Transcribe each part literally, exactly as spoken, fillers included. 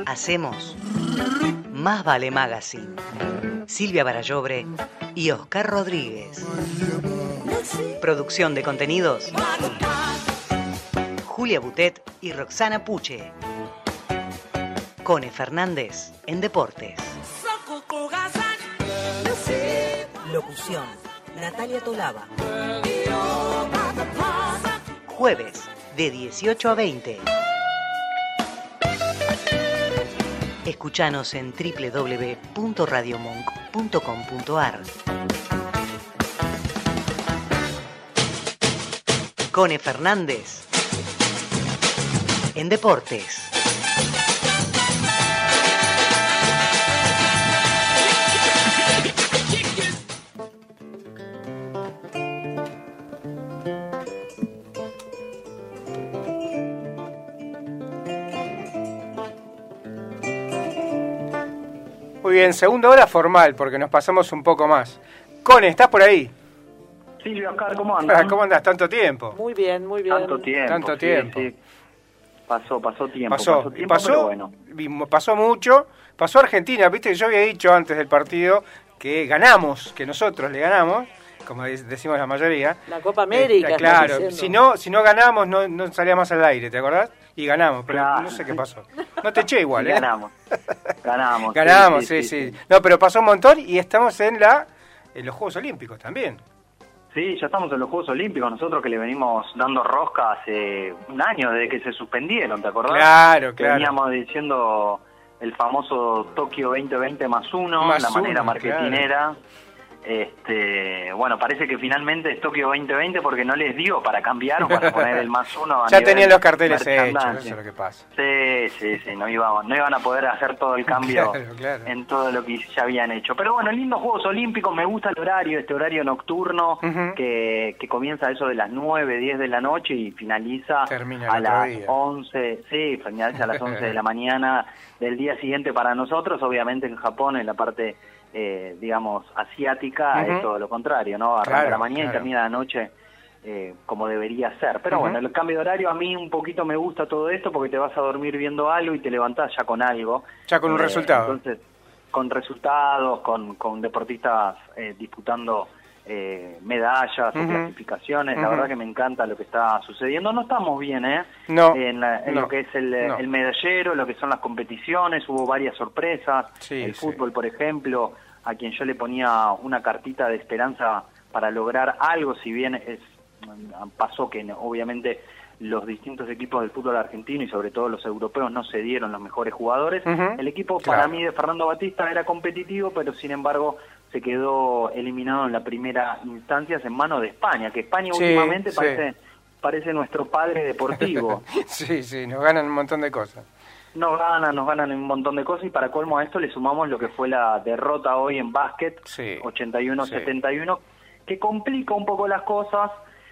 Hacemos Más Vale Magazine. Silvia Barallobre y Oscar Rodríguez. Producción de contenidos: Julia Butet y Roxana Puche. Cone Fernández en Deportes. Locución: Natalia Tolaba. Jueves de dieciocho a veinte. Escuchanos en doble u doble u doble u punto radio monk punto com punto a r. Cone Fernández en Deportes. Muy bien, segunda hora formal, porque nos pasamos un poco más. Cone, ¿estás por ahí? Silvia, Oscar, ¿cómo andas? ¿Cómo andas? ¿Tanto tiempo? Muy bien, muy bien. Tanto tiempo. Tanto sí, tiempo. sí. Pasó, pasó tiempo. Pasó, pasó tiempo, pasó, pero bueno. pasó mucho. Pasó Argentina, viste que yo había dicho antes del partido que ganamos, que nosotros le ganamos, como decimos la mayoría. La Copa América. Eh, claro, si no, si no ganamos no, no salía más al aire, ¿te acordás? Y ganamos, pero Claro. no sé qué pasó. No te eché igual, Y ¿eh? ganamos. Ganamos. Ganamos, sí sí, sí. No, pero pasó un montón y estamos en la en los Juegos Olímpicos también. Sí, ya estamos en los Juegos Olímpicos, nosotros que le venimos dando rosca hace un año desde que se suspendieron, ¿te acordás? Claro, claro. Veníamos diciendo el famoso Tokio veinte veinte más uno, Más la manera uno, marketinera. Este, bueno, parece que finalmente es Tokio veinte veinte porque no les dio para cambiar o para poner el más uno. A Ya nivel tenían los carteles hechos, merchandising. eso es lo que pasa. Sí, sí, sí, no iban, no iban a poder hacer todo el cambio Claro, claro. en todo lo que ya habían hecho. Pero bueno, lindos Juegos Olímpicos, me gusta el horario, este horario nocturno Ujú. que, que comienza a eso de las nueve, diez de la noche y finaliza Termina a el otro las día. once, sí, finaliza a las once de la mañana del día siguiente para nosotros. Obviamente en Japón, en la parte, eh, digamos, asiática, Ujú. es todo lo contrario, ¿no? Arranca Claro, la mañana claro. y termina la noche. Eh, como debería ser. Pero Ujú. bueno, el cambio de horario a mí un poquito me gusta todo esto porque te vas a dormir viendo algo y te levantás ya con algo. Ya con un Eh, resultado. Entonces, con resultados, con, con deportistas eh, disputando eh, medallas o Ujú. clasificaciones. La Ujú. verdad que me encanta lo que está sucediendo. No estamos bien, ¿eh? No, En, la- en no, lo que es el, no. el medallero, lo que son las competiciones. Hubo varias sorpresas. Sí, el sí. fútbol, por ejemplo, a quien yo le ponía una cartita de esperanza para lograr algo, si bien es pasó que obviamente los distintos equipos del fútbol argentino y sobre todo los europeos no se dieron los mejores jugadores. Ujú. El equipo Claro. para mí de Fernando Batista era competitivo, pero sin embargo se quedó eliminado en la primera instancia en manos de España, que España Sí, últimamente sí. parece parece nuestro padre deportivo. Sí, sí, nos ganan un montón de cosas. Nos ganan, nos ganan un montón de cosas y para colmo a esto le sumamos lo que fue la derrota hoy en básquet, Sí, ochenta y uno a sí. setenta y uno, que complica un poco las cosas,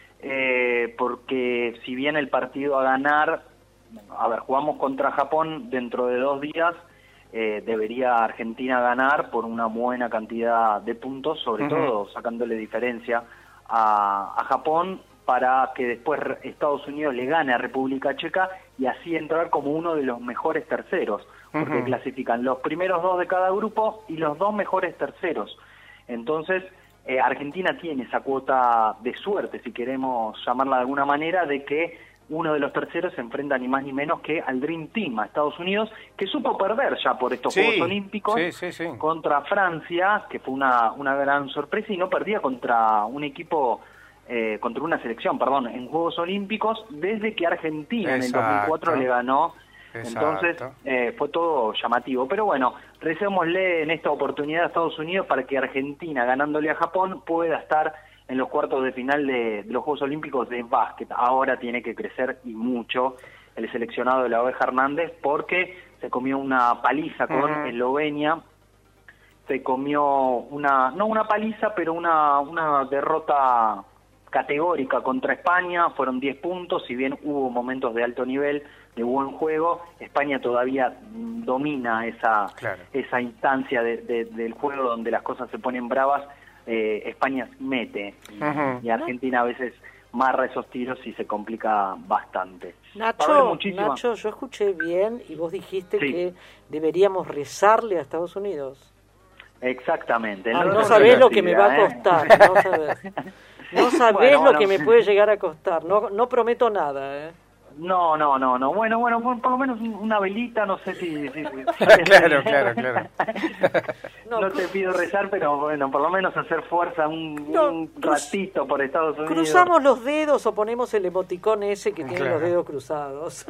eh, porque si bien el partido a ganar, a ver, jugamos contra Japón dentro de dos días, eh, debería Argentina ganar por una buena cantidad de puntos, sobre Ujú. todo sacándole diferencia a, a Japón, para que después Estados Unidos le gane a República Checa y así entrar como uno de los mejores terceros, porque Ujú. clasifican los primeros dos de cada grupo y los dos mejores terceros. Entonces, eh, Argentina tiene esa cuota de suerte, si queremos llamarla de alguna manera, de que uno de los terceros se enfrenta ni más ni menos que al Dream Team, a Estados Unidos, que supo perder ya por estos Sí, Juegos Olímpicos sí, sí, sí. contra Francia, que fue una, una gran sorpresa, y no perdía contra un equipo, eh, contra una selección, perdón, en Juegos Olímpicos, desde que Argentina en el dos mil cuatro Exacto. le ganó. Exacto. Entonces eh, fue todo llamativo. Pero bueno, recémosle en esta oportunidad a Estados Unidos para que Argentina, ganándole a Japón, pueda estar en los cuartos de final de, de los Juegos Olímpicos de básquet. Ahora tiene que crecer y mucho el seleccionado de la Oveja Hernández porque se comió una paliza con Ujú. Eslovenia, se comió una, no una paliza, pero una, una derrota categórica contra España, fueron diez puntos, si bien hubo momentos de alto nivel, de buen juego, España todavía mm, domina esa, Claro. esa instancia de, de- del juego donde las cosas se ponen bravas, eh, España mete y, Ujú. y Argentina a veces marra esos tiros y se complica bastante. Nacho, muchísima... Nacho, yo escuché bien y vos dijiste sí. que deberíamos rezarle a Estados Unidos. Exactamente. Ah, no no sabés lo que me va a ¿eh? costar, no sabés. No sabés bueno, lo bueno. que me puede llegar a costar, no, no prometo nada, ¿eh? No, no, no, no. Bueno, bueno, por, por lo menos una velita, no sé si... si, si claro, claro, claro. no, no te pido rezar, pero bueno, por lo menos hacer fuerza un, no, un ratito por Estados Unidos. Cruzamos los dedos o ponemos el emoticón ese que tiene claro. los dedos cruzados.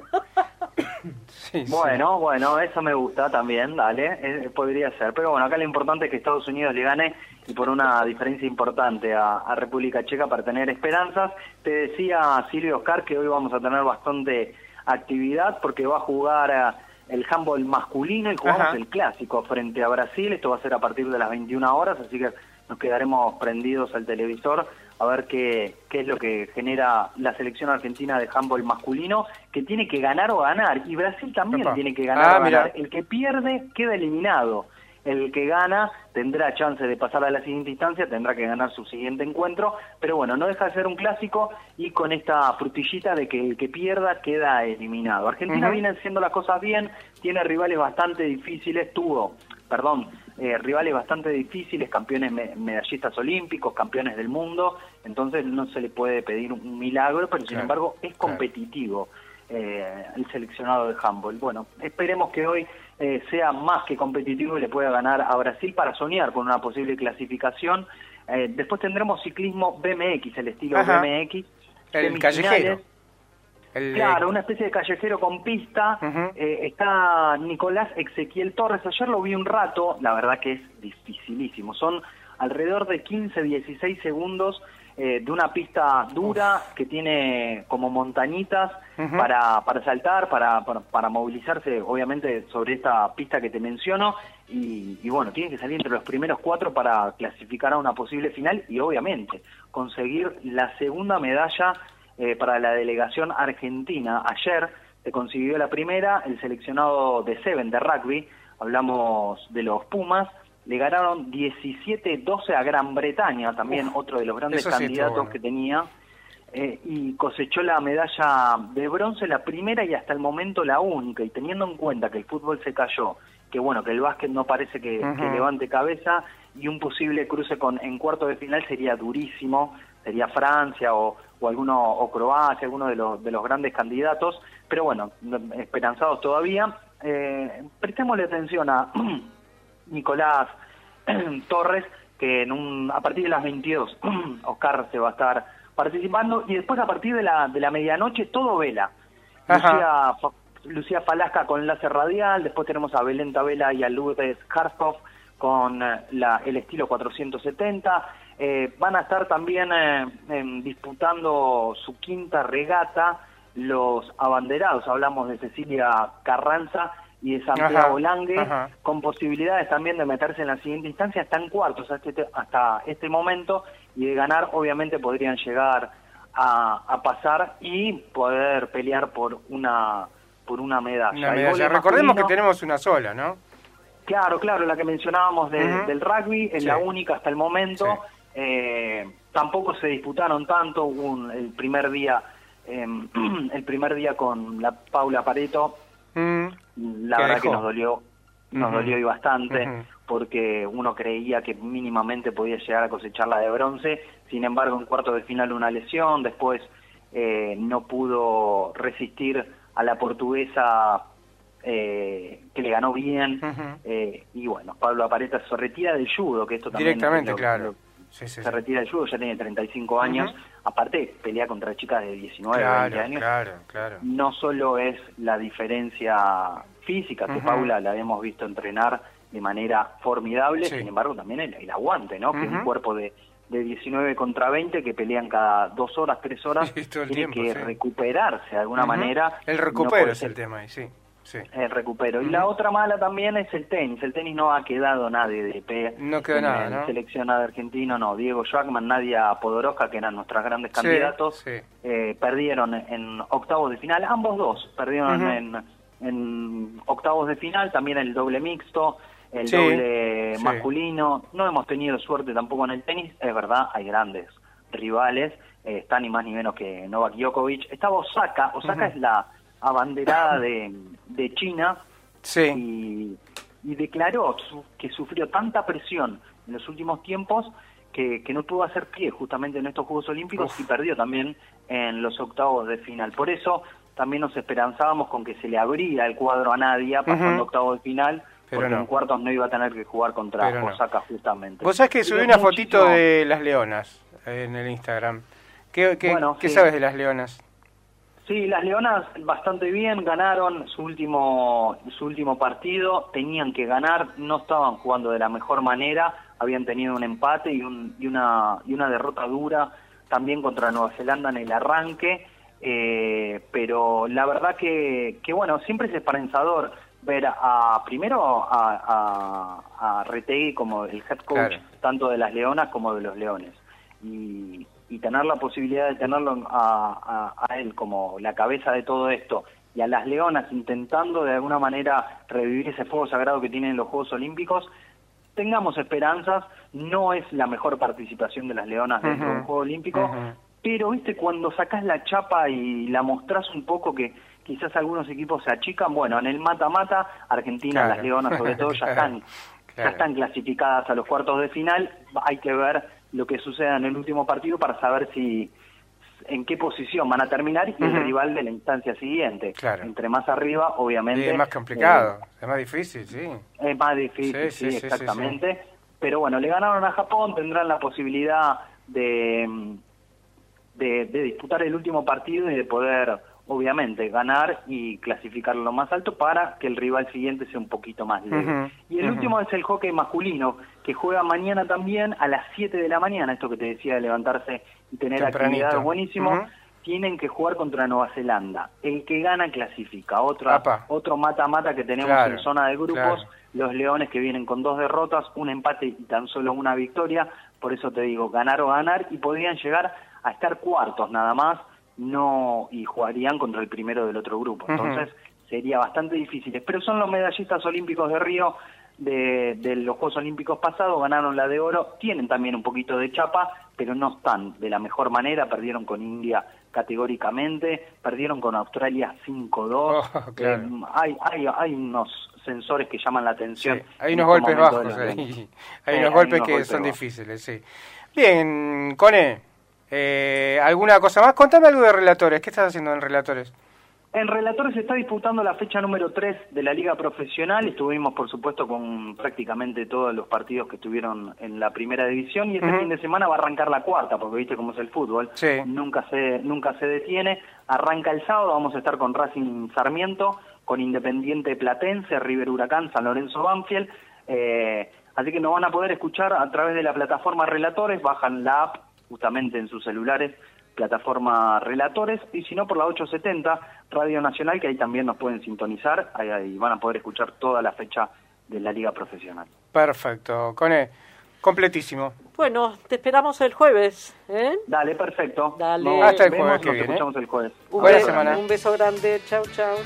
sí, bueno, sí. bueno, eso me gusta también, dale, eh, podría ser. Pero bueno, acá lo importante es que Estados Unidos le gane y por una diferencia importante a, a República Checa para tener esperanzas. Te decía Silvio Oscar que hoy vamos a tener bastante actividad porque va a jugar a el handball masculino y jugamos Ajá. el clásico frente a Brasil. Esto va a ser a partir de las veintiuna horas, así que nos quedaremos prendidos al televisor a ver qué, qué es lo que genera la selección argentina de handball masculino, que tiene que ganar o ganar, y Brasil también Opa. tiene que ganar Ah, o ganar. mirá. El que pierde queda eliminado. El que gana tendrá chance de pasar a la siguiente instancia, tendrá que ganar su siguiente encuentro, pero bueno, no deja de ser un clásico y con esta frutillita de que el que pierda queda eliminado. Argentina Uh-huh. viene haciendo las cosas bien, tiene rivales bastante difíciles, tuvo, perdón, eh, rivales bastante difíciles, campeones me medallistas olímpicos, campeones del mundo, entonces no se le puede pedir un milagro, pero sin claro, embargo es competitivo. Claro. Eh, el seleccionado de handball. Bueno, esperemos que hoy eh, sea más que competitivo y le pueda ganar a Brasil para soñar con una posible clasificación. Eh, después tendremos ciclismo B M X, el estilo Ajá. B M X. El callejero. El, Claro, una especie de callejero con pista. Uh-huh. eh, está Nicolás Ezequiel Torres. Ayer lo vi un rato, la verdad que es dificilísimo. Son alrededor de quince, dieciséis segundos eh, de una pista dura Uf. que tiene como montañitas uh-huh. para, para saltar, para, para, para movilizarse, obviamente, sobre esta pista que te menciono. Y, y bueno, tiene que salir entre los primeros cuatro para clasificar a una posible final y obviamente conseguir la segunda medalla eh, para la delegación argentina. Ayer se consiguió la primera, el seleccionado de Seven de rugby, hablamos de los Pumas, le ganaron diecisiete doce a Gran Bretaña, también Uf, otro de los grandes candidatos sí bueno. que tenía, eh, y cosechó la medalla de bronce, la primera y hasta el momento la única, y teniendo en cuenta que el fútbol se cayó, que bueno, que el básquet no parece que, uh-huh. que levante cabeza, y un posible cruce con en cuarto de final sería durísimo, sería Francia o, o alguno o Croacia, alguno de los de los grandes candidatos, pero bueno, esperanzados todavía. Eh, prestémosle atención a Nicolás Torres, que en un, a partir de las veintidós Oscar se va a estar participando, y después a partir de la de la medianoche todo vela. Lucía, Lucía Falasca con láser radial, después tenemos a Belén Tabela y a Lourdes Karstoff con la, el estilo cuatrocientos setenta. Eh, van a estar también eh, eh, disputando su quinta regata los abanderados, hablamos de Cecilia Carranza y de Santiago Lange, con posibilidades también de meterse en la siguiente instancia. Están cuartos hasta este, hasta este momento, y de ganar obviamente podrían llegar a, a pasar y poder pelear por una por una medalla. Una medalla. Recordemos que tenemos una sola, ¿no? Claro, claro, la que mencionábamos de, uh-huh. del rugby, es sí. la única hasta el momento. Sí. Eh, tampoco se disputaron tanto, un, el primer día eh, el primer día con la Paula Pareto, mm. la verdad dejó? que nos dolió nos uh-huh. dolió y bastante, uh-huh. porque uno creía que mínimamente podía llegar a cosechar la de bronce. Sin embargo, en cuarto de final una lesión, después eh, no pudo resistir a la portuguesa, eh, que le ganó bien, uh-huh. eh, y bueno, Pablo Apareta se retira del judo, que esto también directamente, lo, claro. Lo, sí, sí, se sí. retira del judo, ya tiene treinta y cinco años, uh-huh. aparte pelea contra chicas de diecinueve, claro, veinte años. Claro, claro. No solo es la diferencia física, que uh-huh. Paula la hemos visto entrenar de manera formidable, sí. sin embargo también el, el aguante, ¿no? Uh-huh. Que es un cuerpo de de diecinueve contra veinte que pelean cada dos horas, tres horas, sí, tiene tiempo, que sí. recuperarse de alguna uh-huh. manera. El recupero no es el tema ahí, sí. sí. El recupero. Uh-huh. Y la otra mala también es el tenis. El tenis no ha quedado nadie de pie. No quedó nada, ¿no? Seleccionado argentino, no. Diego Schwartzman, Nadia Podoroska, que eran nuestras grandes sí, candidatos, sí. Eh, perdieron en octavos de final. Ambos dos perdieron uh-huh. en, en octavos de final. También el doble mixto, el sí, doble masculino. Sí. No hemos tenido suerte tampoco en el tenis. Es verdad, hay grandes rivales. Eh, está ni más ni menos que Novak Djokovic. Estaba Osaka. Osaka uh-huh. es la abanderada de, de China. Sí. Y, y declaró que sufrió tanta presión en los últimos tiempos que, que no pudo hacer pie justamente en estos Juegos Olímpicos Uf. y perdió también en los octavos de final. Por eso también nos esperanzábamos con que se le abría el cuadro a Nadia pasando uh-huh. octavos de final, pero porque no. en cuartos no iba a tener que jugar contra pero Osaka no. justamente. Vos sabés que subí una fotito muchísimo... de las leonas en el Instagram. ¿Qué, qué, bueno, ¿qué sí. sabes de las leonas? Sí, las leonas bastante bien, ganaron su último su último partido, tenían que ganar, no estaban jugando de la mejor manera, habían tenido un empate y, un, y, una, y una derrota dura también contra Nueva Zelanda en el arranque, eh, pero la verdad que, que bueno, siempre es esperanzador ver a primero a, a, a Retegui como el head coach, claro. tanto de las leonas como de los leones, y... y tener la posibilidad de tenerlo a, a, a él como la cabeza de todo esto, y a las leonas intentando de alguna manera revivir ese fuego sagrado que tienen los Juegos Olímpicos, tengamos esperanzas. No es la mejor participación de las leonas uh-huh. dentro de un Juego Olímpico, uh-huh. pero viste cuando sacás la chapa y la mostrás un poco que quizás algunos equipos se achican, bueno, en el mata-mata, Argentina, claro. las leonas sobre todo, ya están, claro. ya están clasificadas a los cuartos de final, hay que ver lo que suceda en el último partido para saber si en qué posición van a terminar y uh-huh. el rival de la instancia siguiente. Claro. Entre más arriba, obviamente... Sí, es más complicado, eh, es más difícil, sí. Es más difícil, sí, sí, sí exactamente. Sí, sí, sí. Pero bueno, le ganaron a Japón, tendrán la posibilidad de, de, de disputar el último partido y de poder, obviamente, ganar y clasificar lo más alto para que el rival siguiente sea un poquito más leve. Uh-huh. Y el uh-huh. último es el hockey masculino, que juega mañana también a las siete de la mañana, esto que te decía de levantarse y tener tempranito. Actividad buenísimo, uh-huh. tienen que jugar contra Nueva Zelanda. El que gana clasifica. Otra, otro mata-mata que tenemos claro, en zona de grupos, claro. los Leones que vienen con dos derrotas, un empate y tan solo una victoria, por eso te digo, ganar o ganar, y podrían llegar a estar cuartos nada más, no y jugarían contra el primero del otro grupo. Entonces uh-huh. sería bastante difícil. Pero son los medallistas olímpicos de Río, de, de los Juegos Olímpicos pasados, ganaron la de oro, tienen también un poquito de chapa, pero no están de la mejor manera, perdieron con India categóricamente, perdieron con Australia cinco dos, oh, claro. eh, hay, hay, hay unos sensores que llaman la atención. Sí, hay unos golpes bajos ahí, hay eh, unos golpes hay unos que golpes son bajos. Difíciles, sí. Bien, Cone, eh, ¿alguna cosa más? Contame algo de Relatores, ¿qué estás haciendo en Relatores? En Relatores se está disputando la fecha número tres de la Liga Profesional. Estuvimos, por supuesto, con prácticamente todos los partidos que estuvieron en la primera división. Y este uh-huh. fin de semana va a arrancar la cuarta, porque viste cómo es el fútbol. Sí. Nunca se nunca se detiene. Arranca el sábado, vamos a estar con Racing Sarmiento, con Independiente Platense, River Huracán, San Lorenzo Banfield. Eh, así que nos van a poder escuchar a través de la plataforma Relatores. Bajan la app justamente en sus celulares, plataforma Relatores, y si no por la ochocientos setenta Radio Nacional, que ahí también nos pueden sintonizar, ahí, ahí van a poder escuchar toda la fecha de la Liga Profesional. Perfecto, Cone, completísimo. Bueno, te esperamos el jueves, ¿eh? Dale, perfecto. Dale. Nos Hasta el vemos, jueves que nos viene. escuchamos el jueves. Un Buena beso, semana. Un beso grande, chau, chau.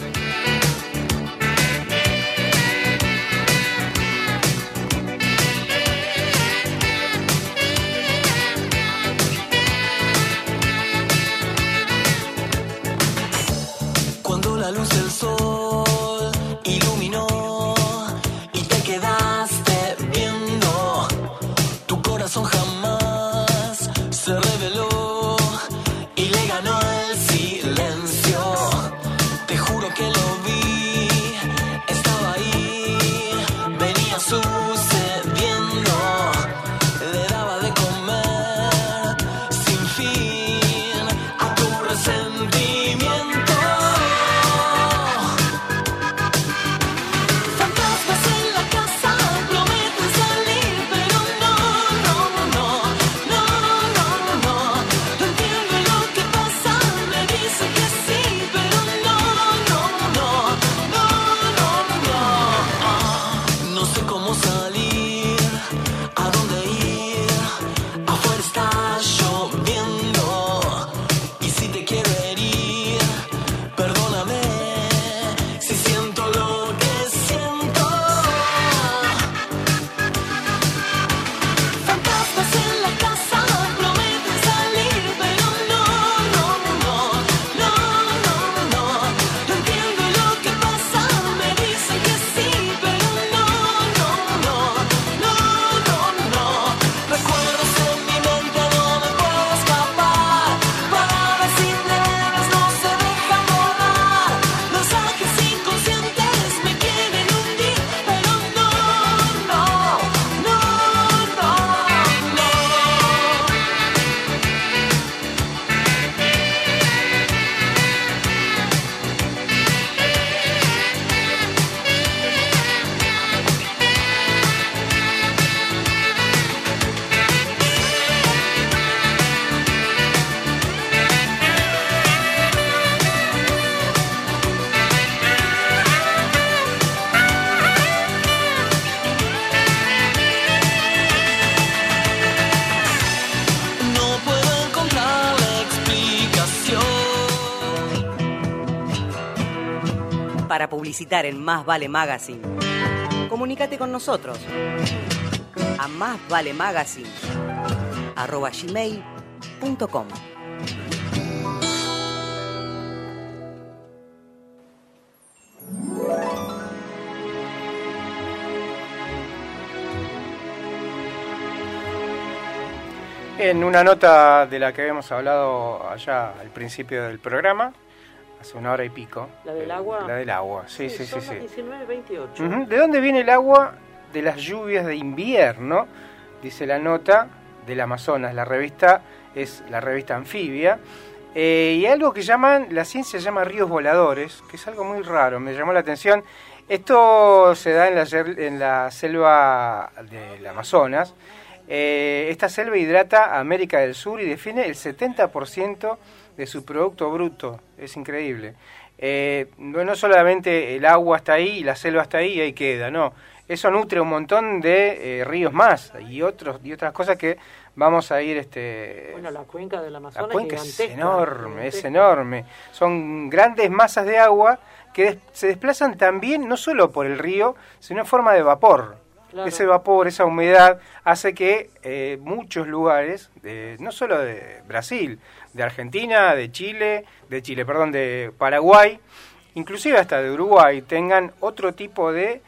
La luz del sol iluminó y te quedaste viendo. Tu corazón jamás se reveló y le ganó el silencio. Te juro que lo vi, estaba ahí, venía sucediendo. Le daba de comer sin fin a tu resentimiento. para publicitar en Más Vale Magazine, comunícate con nosotros a másvalemagazine arroba gmail punto com. En una nota de la que habíamos hablado allá al principio del programa, hace una hora y pico. ¿La del agua? La del agua, sí, sí, sí. Son sí, sí. diecinueve veintiocho. Uh-huh. ¿De dónde viene el agua? De las lluvias de invierno, dice la nota del Amazonas. La revista es la revista Anfibia. Eh, y algo que llaman, la ciencia llama ríos voladores, que es algo muy raro, me llamó la atención. Esto se da en la, en la selva del Amazonas. Eh, esta selva hidrata a América del Sur y define el setenta por ciento de su producto bruto. Es increíble. Eh, no, no solamente el agua está ahí y la selva está ahí y ahí queda, no. Eso nutre un montón de eh, ríos más y otros y otras cosas que vamos a ir... este Bueno, la cuenca del Amazonas la cuenca es, es enorme, es enorme. Son grandes masas de agua que des- se desplazan también no solo por el río, sino en forma de vapor. Claro. Ese vapor, esa humedad, hace que eh, muchos lugares, de, no solo de Brasil, de Argentina, de Chile, de Chile, perdón, de Paraguay, inclusive hasta de Uruguay, tengan otro tipo de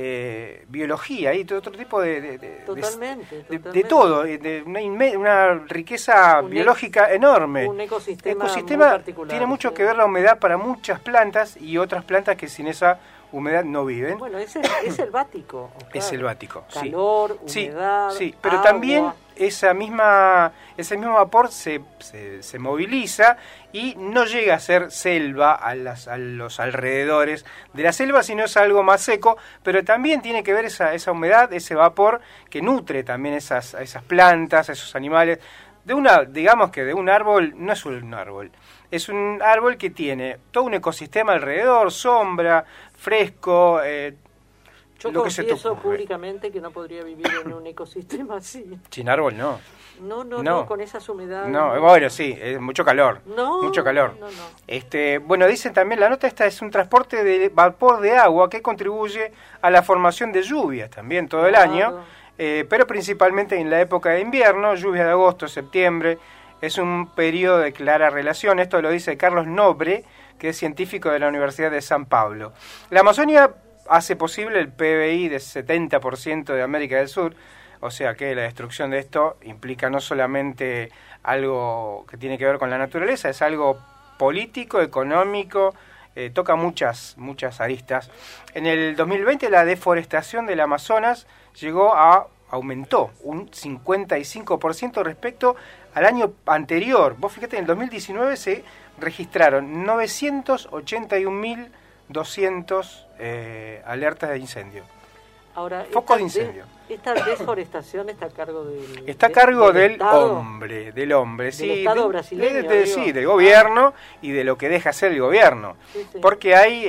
eh, biología y otro tipo de de, de, totalmente, de, totalmente. de todo, de una, inme, una riqueza un biológica e- enorme. Un ecosistema, ecosistema muy particular. Tiene mucho sí. que ver la humedad para muchas plantas y otras plantas que sin esa humedad no viven. Bueno, es, el, es selvático. Claro. Es selvático, sí. Calor, humedad, Sí, sí, pero agua. también esa misma, ese mismo vapor se, se, se moviliza y no llega a ser selva a, las, a los alrededores de la selva, sino es algo más seco, pero también tiene que ver esa, esa humedad, ese vapor que nutre también esas, a esas plantas, a esos animales. De una, digamos que de un árbol, no es un árbol, es un árbol que tiene todo un ecosistema alrededor, sombra, fresco, eh, Yo lo que se te confieso ocurre. públicamente que no podría vivir en un ecosistema así. Sin árbol no. No, no, no, No. con esas humedades. No, bueno, sí, es mucho calor. No, mucho calor. no, no. Este, bueno, dicen también, la nota esta es un transporte de vapor de agua que contribuye a la formación de lluvias también todo el Claro. año, eh, pero principalmente en la época de invierno, lluvias de agosto, septiembre, es un periodo de clara relación. Esto lo dice Carlos Nobre, que es científico de la Universidad de San Pablo. La Amazonia hace posible el P B I de setenta por ciento de América del Sur, o sea que la destrucción de esto implica no solamente algo que tiene que ver con la naturaleza, es algo político, económico, eh, toca muchas, muchas aristas. En el dos mil veinte la deforestación del Amazonas llegó a, aumentó un cincuenta y cinco por ciento respecto al año anterior. Vos fíjate, en el dos mil diecinueve se registraron novecientos ochenta y un mil doscientos eh, alertas de incendio. Ahora, Foco esta de incendio. de- esta deforestación está a cargo del... Está a de- cargo del, Estado. hombre, del hombre, Del sí, Estado de- brasileño, de- de- digo. sí, del gobierno y de lo que deja hacer el gobierno, Sí, sí. porque hay,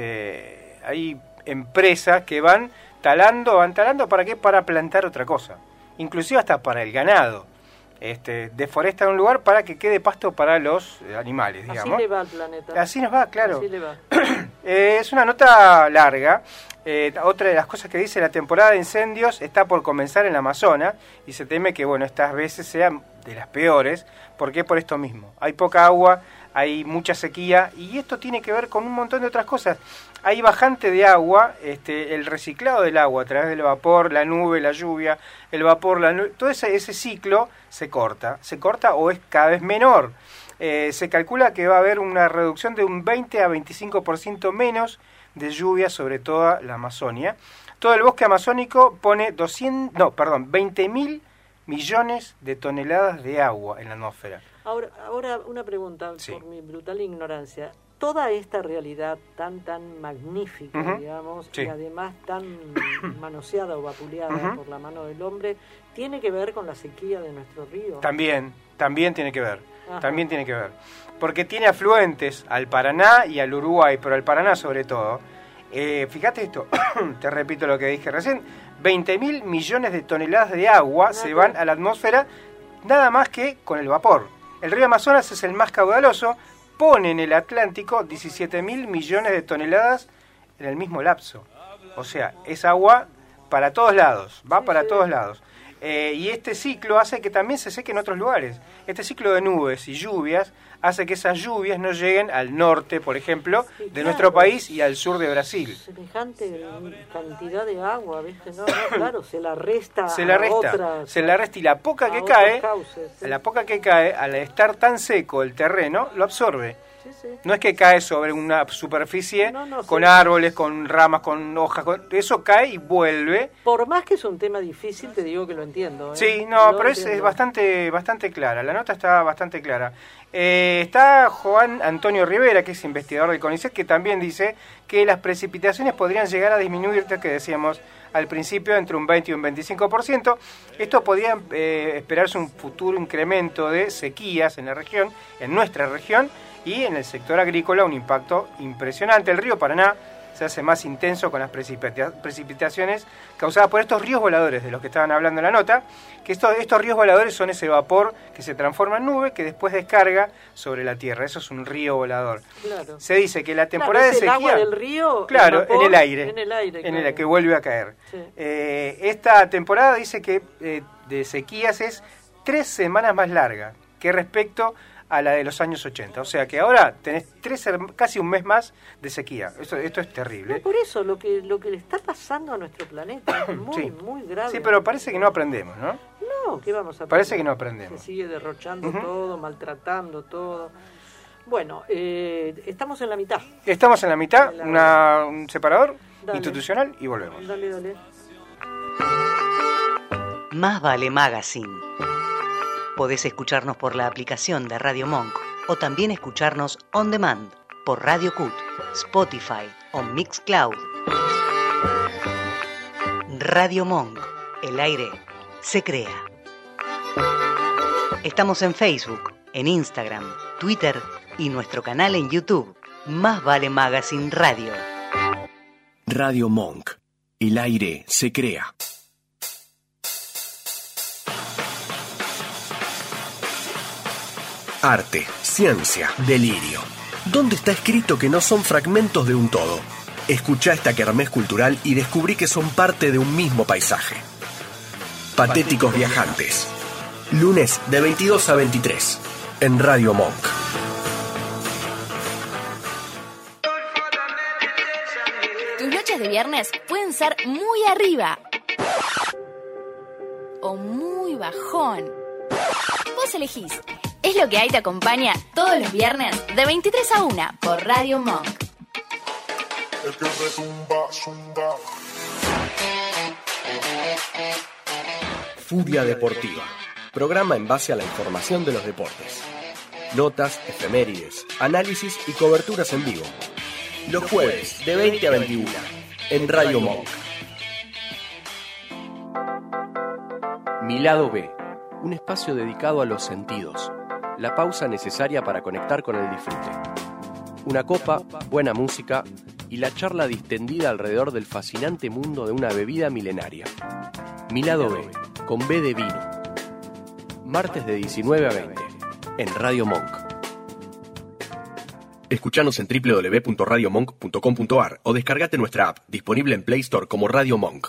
este, hay empresas que van talando, van talando para qué, para plantar otra cosa, inclusive hasta para el ganado. Este, deforestan un lugar para que quede pasto para los eh, animales, digamos. Así le va al planeta. Así nos va, claro. Así le va. Eh, es una nota larga. Eh, otra de las cosas que dice, la temporada de incendios está por comenzar en la Amazonas y se teme que, bueno, estas veces sean de las peores. ¿Por qué? Por esto mismo. Hay poca agua, hay mucha sequía y esto tiene que ver con un montón de otras cosas. Hay bajante de agua, este, el reciclado del agua a través del vapor, la nube, la lluvia, el vapor, la nube, todo ese, ese ciclo se corta, se corta o es cada vez menor. Eh, se calcula que va a haber una reducción de un veinte a veinticinco por ciento menos de lluvia sobre toda la Amazonia. Todo el bosque amazónico pone doscientos, no, perdón, veinte mil millones de toneladas de agua en la atmósfera. Ahora, ahora una pregunta, Sí. por mi brutal ignorancia. Toda esta realidad tan, tan magnífica, Ujú. digamos, Sí. y además tan manoseada o vapuleada Ujú. por la mano del hombre, ¿tiene que ver con la sequía de nuestro río? También, también tiene que ver, Ajá. también tiene que ver. Porque tiene afluentes al Paraná y al Uruguay, pero al Paraná sobre todo. Eh, fíjate esto, te repito lo que dije recién, veinte mil millones de toneladas de agua Ah, se sí. van a la atmósfera nada más que con el vapor. El río Amazonas es el más caudaloso, pone en el Atlántico diecisiete mil millones de toneladas en el mismo lapso. O sea, es agua para todos lados, va Sí, para sí. todos lados. Eh, y este ciclo hace que también se seque en otros lugares. Este ciclo de nubes y lluvias hace que esas lluvias no lleguen al norte, por ejemplo, Sí, de claro. nuestro país y al sur de Brasil. Semejante cantidad de agua, ¿viste? No, no, claro, se la resta Se la a resta, otras, se la resta y la poca a que otros cae, cauces, sí. la poca que cae, al estar tan seco el terreno, lo absorbe. Sí, sí. No es que cae sobre una superficie No, no, con sí. árboles, con ramas, con hojas, con... eso cae y vuelve. Por más que es un tema difícil, te digo que lo entiendo. ¿eh? Sí, no, Lo pero es, entiendo. es bastante bastante clara, la nota está bastante clara. Eh, está Juan Antonio Rivera, que es investigador del CONICET, que también dice que las precipitaciones podrían llegar a disminuir, que decíamos al principio, entre un veinte y un veinticinco por ciento. Esto podría eh, esperarse un futuro incremento de sequías en la región, en nuestra región, y en el sector agrícola un impacto impresionante. El río Paraná se hace más intenso con las precipita- precipitaciones causadas por estos ríos voladores de los que estaban hablando en la nota, que estos, estos ríos voladores son ese vapor que se transforma en nube que después descarga sobre la tierra. Eso es un río volador. Claro. Se dice que la temporada Claro, es de el sequía... agua del río, claro, el vapor, en el aire. En el aire, en el claro. que vuelve a caer. Sí. Eh, esta temporada dice que eh, de sequías es tres semanas más larga que respecto a la de los años ochenta. O sea que ahora tenés tres, casi un mes más de sequía. Esto, esto es terrible. No, por eso, lo que lo que le está pasando a nuestro planeta es muy, Sí. muy grave. Sí, pero parece que no aprendemos, ¿no? No, ¿qué vamos a aprender? Parece que no aprendemos. Se sigue derrochando Ujú. todo, maltratando todo. Bueno, eh, estamos en la mitad. Estamos en la mitad, En la- una, un separador Dale. institucional y volvemos. Dale, dale. Más vale Magazine. Podés escucharnos por la aplicación de Radio Monk o también escucharnos on demand por Radio Cut, Spotify o Mixcloud. Radio Monk. El aire se crea. Estamos en Facebook, en Instagram, Twitter y nuestro canal en YouTube. Más vale Magazine Radio. Radio Monk. El aire se crea. Arte, ciencia, delirio. ¿Dónde está escrito que no son fragmentos de un todo? Escuchá esta kermés cultural y descubrí que son parte de un mismo paisaje. Patéticos Viajantes. Lunes de veintidós a veintitrés en Radio Monk. Tus noches de viernes pueden ser muy arriba o muy bajón. Vos elegís. Es lo que hay te acompaña todos los viernes de veintitrés a una por Radio Monk. El que retumba, zumba. Furia Deportiva. Programa en base a la información de los deportes. Notas, efemérides, análisis y coberturas en vivo. Los jueves de veinte a veintiuno en Radio Monk. Mi lado B. Un espacio dedicado a los sentidos. La pausa necesaria para conectar con el disfrute. Una copa, buena música y la charla distendida alrededor del fascinante mundo de una bebida milenaria. Mi lado B, con B de vino. Martes de diecinueve a veinte, en Radio Monk. Escuchanos en doble u doble u doble u punto radio monk punto com punto a r o descargate nuestra app, disponible en Play Store como Radio Monk.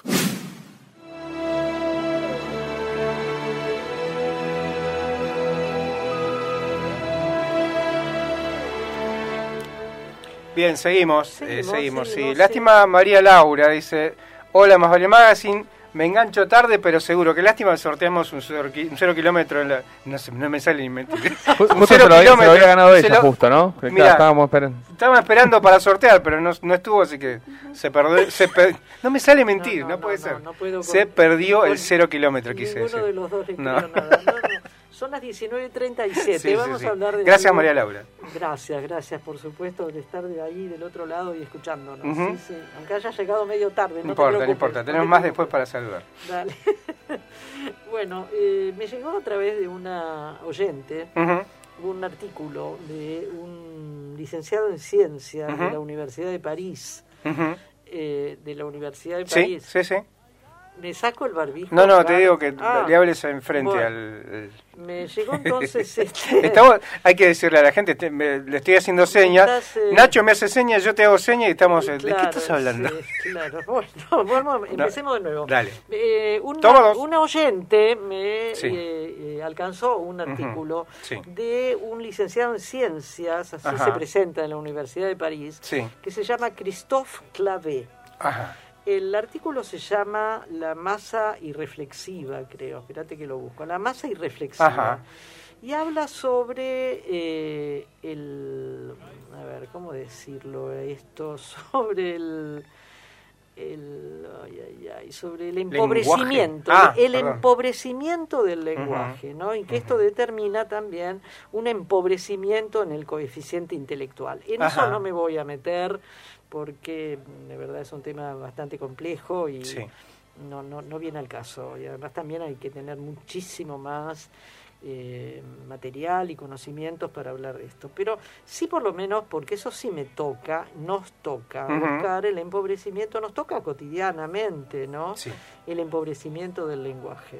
Bien, seguimos, Seguimos, eh, seguimos, seguimos, sí. Lástima María Laura, dice, hola, Más Vale Magazine, me engancho tarde, pero seguro, que lástima sorteamos un cero, un cero kilómetro, en la, no, sé, no me sale ni mentir. Justo Un se cero lo, había, se lo kilómetro, había ganado se ella, lo- justo, ¿no? Que, Mirá, claro, estábamos esperando. Estaba esperando para sortear, pero no, no estuvo, así que se perdió. Se per- no me sale mentir, no, No, no, puede no, ser. no puedo con- se perdió con el cero kilómetro, quise Ninguno decir. de los dos le No. creo nada. No, no. Son las diecinueve treinta y siete. Sí, sí, Vamos sí. a hablar de Gracias, algo- María Laura. Gracias, gracias, por supuesto, de estar de ahí del otro lado y escuchándonos. Ujú. Sí, sí. Aunque haya llegado medio tarde. No No, te importa, no preocupes, importa. no Tenemos te más preocupes. después para saludar. Dale. Bueno, eh, me llegó a través de una oyente Ujú. un artículo de un licenciado en ciencias de Ujú. la Universidad de París. Ujú. eh, de la Universidad de Sí, París. sí, sí. Me saco el barbijo. No, no, claro. te digo que Ah, le hables enfrente bueno. al... al... Me llegó entonces este... Estamos, hay que decirle a la gente, te- me- le estoy haciendo señas. Estás, eh, Nacho me hace señas, yo te hago señas y estamos... eh, ¿de qué Claro, estás hablando? sí, claro. Bueno, bueno, empecemos de nuevo. Dale. Eh, una, Toma dos. una oyente me Sí. eh, eh, alcanzó un artículo Sí. de un licenciado en ciencias, así Ajá. se presenta en la Universidad de París, Sí. que se llama Christophe Clavé. Ajá. El artículo se llama La masa irreflexiva, creo. Espérate que lo busco. La masa irreflexiva. Ajá. Y habla sobre eh, el... A ver, ¿cómo decirlo esto? Sobre el... el ay, ay, ay, sobre el empobrecimiento. Ah, el perdón. empobrecimiento del lenguaje, ¿no? Y que esto determina también un empobrecimiento en el coeficiente intelectual. En Ajá. eso no me voy a meter porque de verdad es un tema bastante complejo y Sí. no, no, no viene al caso. Y además también hay que tener muchísimo más eh, material y conocimientos para hablar de esto. Pero sí, por lo menos, porque eso sí me toca, nos toca Ujú. buscar el empobrecimiento, nos toca cotidianamente, ¿no? Sí. El empobrecimiento del lenguaje.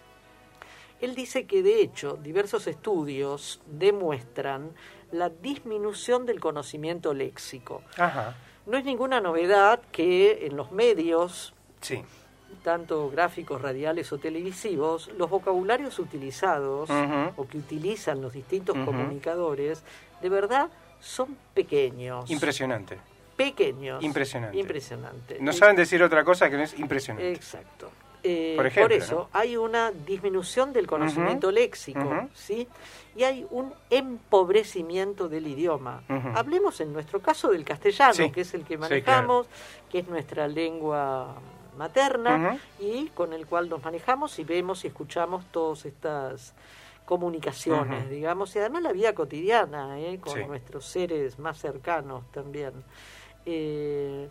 Él dice que, de hecho, diversos estudios demuestran la disminución del conocimiento léxico. Ajá. No es ninguna novedad que en los medios, Sí. tanto gráficos, radiales o televisivos, los vocabularios utilizados Ujú. o que utilizan los distintos Ujú. comunicadores, de verdad son pequeños. Impresionante. Pequeños. Impresionante. Impresionante. No Eh, saben decir otra cosa que no es impresionante. Exacto. Eh, Por ejemplo, eso ¿no? hay una disminución del conocimiento Ujú, léxico, ujú. ¿sí? Y hay un empobrecimiento del idioma. Ujú. Hablemos en nuestro caso del castellano, Sí, que es el que sí, manejamos, que es nuestra lengua materna Ujú. y con el cual nos manejamos y vemos y escuchamos todas estas comunicaciones, Ujú. digamos, y además la vida cotidiana, ¿eh? Con Sí. nuestros seres más cercanos también. Eh,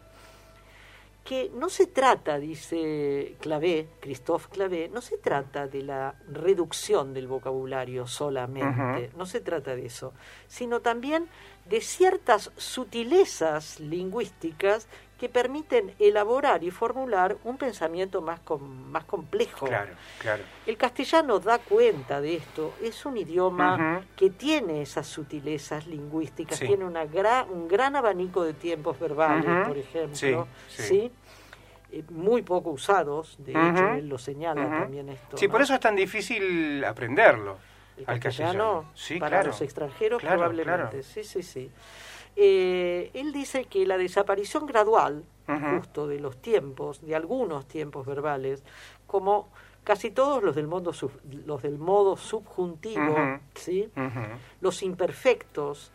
que no se trata, dice Clavé, Christophe Clavé, no se trata de la reducción del vocabulario solamente, Ujú. no se trata de eso, sino también de ciertas sutilezas lingüísticas que permiten elaborar y formular un pensamiento más, com- más complejo. Claro, claro. El castellano da cuenta de esto, es un idioma Ujú. que tiene esas sutilezas lingüísticas, Sí. tiene una gra- un gran abanico de tiempos verbales, Ujú. por ejemplo, Sí, sí. ¿sí? Eh, muy poco usados, de Ujú. hecho él lo señala Ujú. también esto. Sí, ¿no? por eso es tan difícil aprenderlo. El al castellano, Sí, para claro. los extranjeros Claro, probablemente, claro. sí, sí, sí. Eh, él dice que la desaparición gradual, Ujú. justo de los tiempos, de algunos tiempos verbales, como casi todos los del modo, sub- los del modo subjuntivo, Ujú. ¿sí? Ujú. Los imperfectos,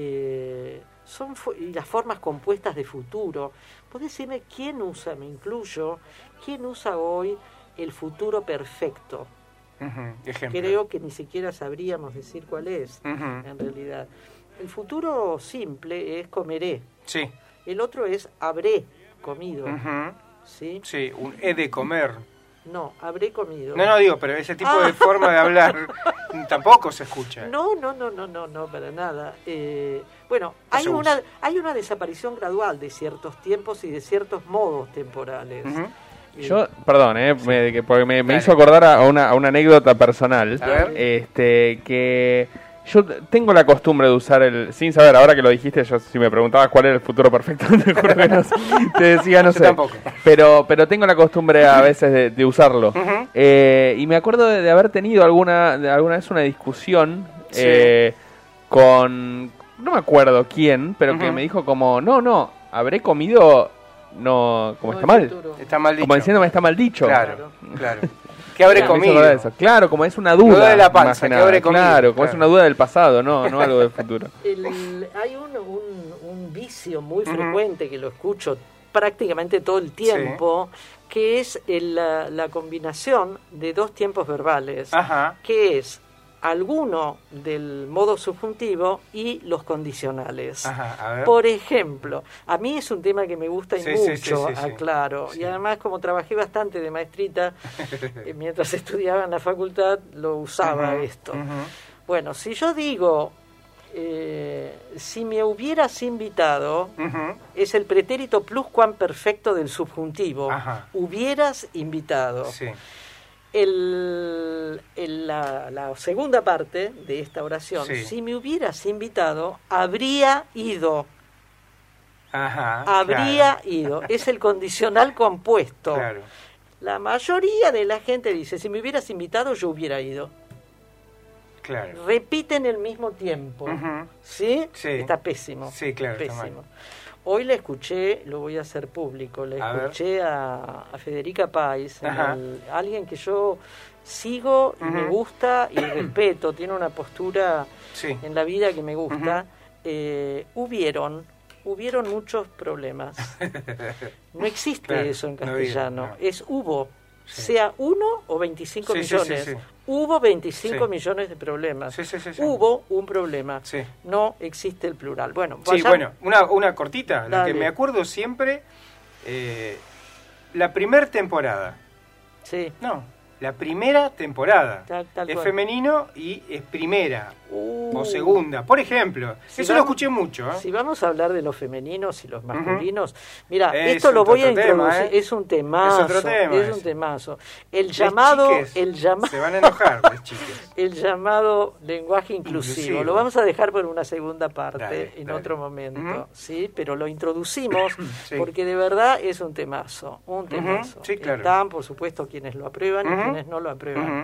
eh, son fu- y las formas compuestas de futuro. ¿Podés decirme quién usa, me incluyo, quién usa hoy el futuro perfecto? Ujú. Ejemplo. Creo que ni siquiera sabríamos decir cuál es, Ujú. en realidad. El futuro simple es comeré, Sí. el otro es habré comido, Ujú. ¿sí? Sí, un he de comer. No, habré comido. No, no digo, pero ese tipo Ah. de forma de hablar tampoco se escucha. No, no, no, no, no, no, para nada. Eh, bueno, No hay se una, usa. hay una desaparición gradual de ciertos tiempos y de ciertos modos temporales. Ujú. Eh, Yo, perdón, eh, me- que- porque me, me Dale. hizo acordar a una, a una anécdota personal. A ver. Este, que yo t- tengo la costumbre de usar el, sin saber, ahora que lo dijiste, yo si me preguntabas cuál era el futuro perfecto, te juro que no sé, te decía, no Yo sé. tampoco. Pero, pero tengo la costumbre a veces de, de usarlo. Ujú. Eh, y me acuerdo de, de haber tenido alguna, de alguna vez una discusión Sí. eh, con, no me acuerdo quién, pero que Ujú. me dijo como, no, no, habré comido, no, como no está el mal. futuro. Está mal dicho. Como diciéndome está mal dicho. Claro, claro. ¿Qué habré Claro. Me hizo comido? acordar eso. Claro, como es una duda. Duda de la panza, más que ¿qué nada. habré comido? Claro, como es Claro. una duda del pasado, no, no algo del futuro. El- hay un, un, un vicio muy Ujú. frecuente que lo escucho prácticamente todo el tiempo, que es el- la, la combinación de dos tiempos verbales, Ajá. que es alguno del modo subjuntivo y los condicionales. Ajá, a ver. Por ejemplo, a mí es un tema que me gusta y Sí, sí, mucho, sí, sí, sí. aclaro. Sí. Y además, como trabajé bastante de maestrita, eh, mientras estudiaba en la facultad, lo usaba Ujú, esto. ujú. Bueno, si yo digo, Eh, si me hubieras invitado, Ujú. es el pretérito pluscuamperfecto del subjuntivo. Ajá. Hubieras invitado. Sí. El, el- la, la segunda parte de esta oración, Sí. si me hubieras invitado, habría ido. Ajá. Habría claro, ido. Es el condicional compuesto. Claro. La mayoría de la gente dice, si me hubieras invitado, yo hubiera ido. Claro. Repiten el mismo tiempo. Ujú. ¿Sí? Sí. Está pésimo. Sí, claro, está Pésimo. Hoy le escuché, lo voy a hacer público, le A ver. escuché a, a Federica País, en Ajá. el- alguien que yo sigo y me Ujú. gusta y respeto, tiene una postura Sí. en la vida que me gusta. Eh, hubieron, hubieron muchos problemas. No existe Claro, eso en no digo, castellano, no. es hubo. Sí. Sea uno o veinticinco Sí, sí, sí, millones. sí. Hubo veinticinco Sí. millones de problemas. Sí, sí, sí, sí. Hubo un problema. Sí. No existe el plural. Bueno, Sí, vayamos- bueno, una, una cortita, la Dale. que me acuerdo siempre, eh, la primer temporada. Sí. No, la primera temporada. Tal- tal es cual. femenino y es primera Uh. o segunda, por ejemplo. Si Eso lo vamos- escuché mucho. ¿eh? Si vamos a hablar de los femeninos y los masculinos, mira, Es esto lo un voy a otro tema, introducir, ¿eh? es un temazo, Es otro tema es ese. un temazo. El Les llamado, chiques el llama- Se van a enojar, las chicas. el llamado lenguaje inclusivo. Inclusivo. Lo vamos a dejar por una segunda parte Dale, en dale. otro momento, Ujú. sí, pero lo introducimos Sí. porque de verdad es un temazo, un temazo. Sí, claro. Están, por supuesto, quienes lo aprueban y Ujú. quienes no lo aprueban. Ujú.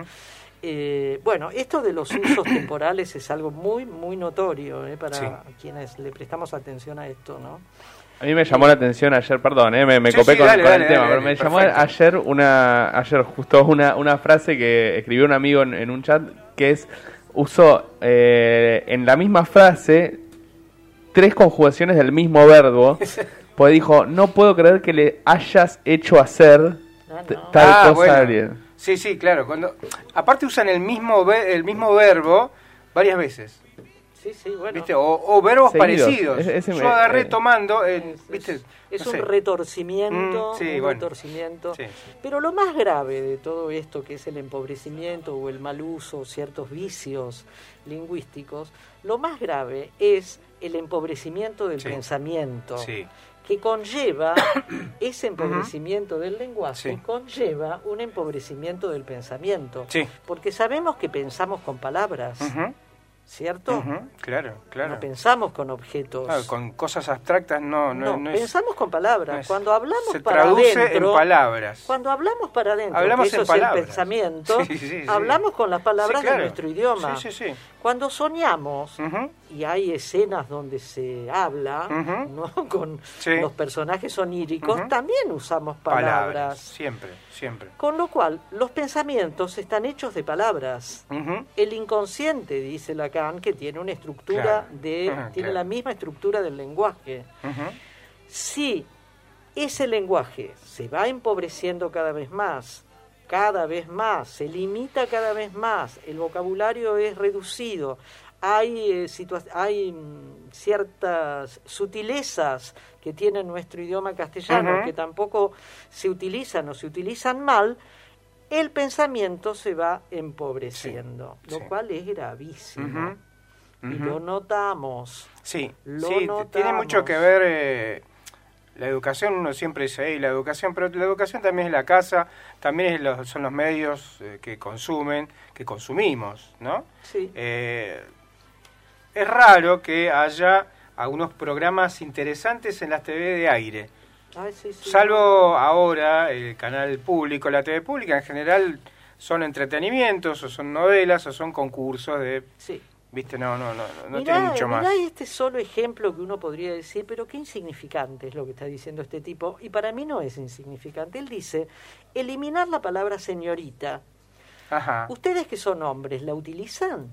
Eh, bueno, esto de los usos temporales es algo muy, muy notorio eh, para Sí. quienes le prestamos atención a esto, ¿no? A mí me llamó la atención ayer, perdón, eh, me, me Sí, copé sí, con, dale, con dale, el tema, dale, pero me dale, llamó perfecto. ayer una, ayer justo una, una frase que escribió un amigo en, en un chat que es, usó eh, en la misma frase tres conjugaciones del mismo verbo, pues dijo, no puedo creer que le hayas hecho hacer Ah, t- no. tal Ah, cosa bueno. a alguien. Sí, sí, claro. Cuando, aparte usan el mismo, ve- el mismo verbo varias veces. Sí, sí, bueno. ¿Viste? O, o verbos Seguidos. parecidos. Ese- ese Yo me- agarré eh, tomando, eh, Es, ¿viste? es- es No un sé. retorcimiento, Mm, sí, un bueno. retorcimiento. Sí. Pero lo más grave de todo esto, que es el empobrecimiento o el mal uso, ciertos vicios lingüísticos, lo más grave es el empobrecimiento del Sí. pensamiento, Sí. que conlleva, ese empobrecimiento del lenguaje, Sí. conlleva un empobrecimiento del pensamiento. Sí. Porque sabemos que pensamos con palabras, Ujú, ¿cierto? ujú, Claro, claro. No pensamos con objetos. Claro, con cosas abstractas no, no, No, no es- pensamos con palabras. no es- Cuando hablamos se para traduce adentro, en palabras. cuando hablamos para adentro, Hablamos que eso en es palabras. el pensamiento, Sí, sí, sí. hablamos con las palabras Sí, claro. de nuestro idioma. Sí, sí, sí. Cuando soñamos, Ujú, y hay escenas donde se habla, Ujú. ¿no? Con Sí. los personajes oníricos, Ujú. también usamos palabras. Palabras. Siempre, siempre. Con lo cual, los pensamientos están hechos de palabras. Ujú, El inconsciente, dice Lacan, que tiene una estructura Claro. de, Ajá, tiene claro. la misma estructura del lenguaje. ujú. Si ese lenguaje se va empobreciendo cada vez más, cada vez más, se limita cada vez más, el vocabulario es reducido, hay, eh, situa- hay mm, ciertas sutilezas que tiene nuestro idioma castellano Ujú. que tampoco se utilizan o se utilizan mal, el pensamiento se va empobreciendo, Sí, lo sí. cual es gravísimo. Ujú, Y ujú. lo notamos. Sí, Lo sí, notamos. tiene mucho que ver eh, la educación, uno siempre dice, "Ey, la educación", pero la educación también es la casa, también es los, son los medios eh, que consumen, que consumimos, ¿no? Sí. Eh, es raro que haya algunos programas interesantes en las T V de aire, Ay, sí, sí. salvo ahora el canal público, la T V pública en general son entretenimientos, o son novelas, o son concursos de... Sí. Viste, no, no, no, no Mirá, tiene mucho más. mirá este solo ejemplo que uno podría decir, pero qué insignificante es lo que está diciendo este tipo, y para mí no es insignificante. Él dice, eliminar la palabra señorita. Ajá. ¿Ustedes que son hombres, la utilizan?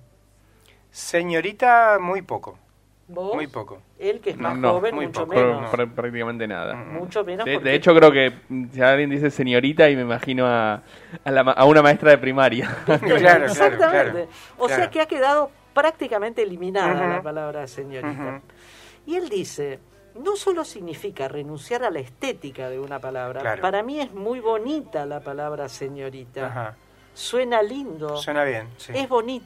Señorita, muy poco. ¿Vos? Muy poco. Él que es más No, joven, muy mucho poco. Pr- menos. pr- prácticamente nada. Mucho menos De, porque... de hecho, creo que mm, si alguien dice señorita y me imagino a, a, la ma- a una maestra de primaria. Claro, claro, Exactamente. claro, O sea claro. que ha quedado prácticamente eliminada Ujú. la palabra señorita. Ujú. Y él dice, no solo significa renunciar a la estética de una palabra, Claro. para mí es muy bonita la palabra señorita. Ajá. Suena lindo, Suena bien, sí. es bonita,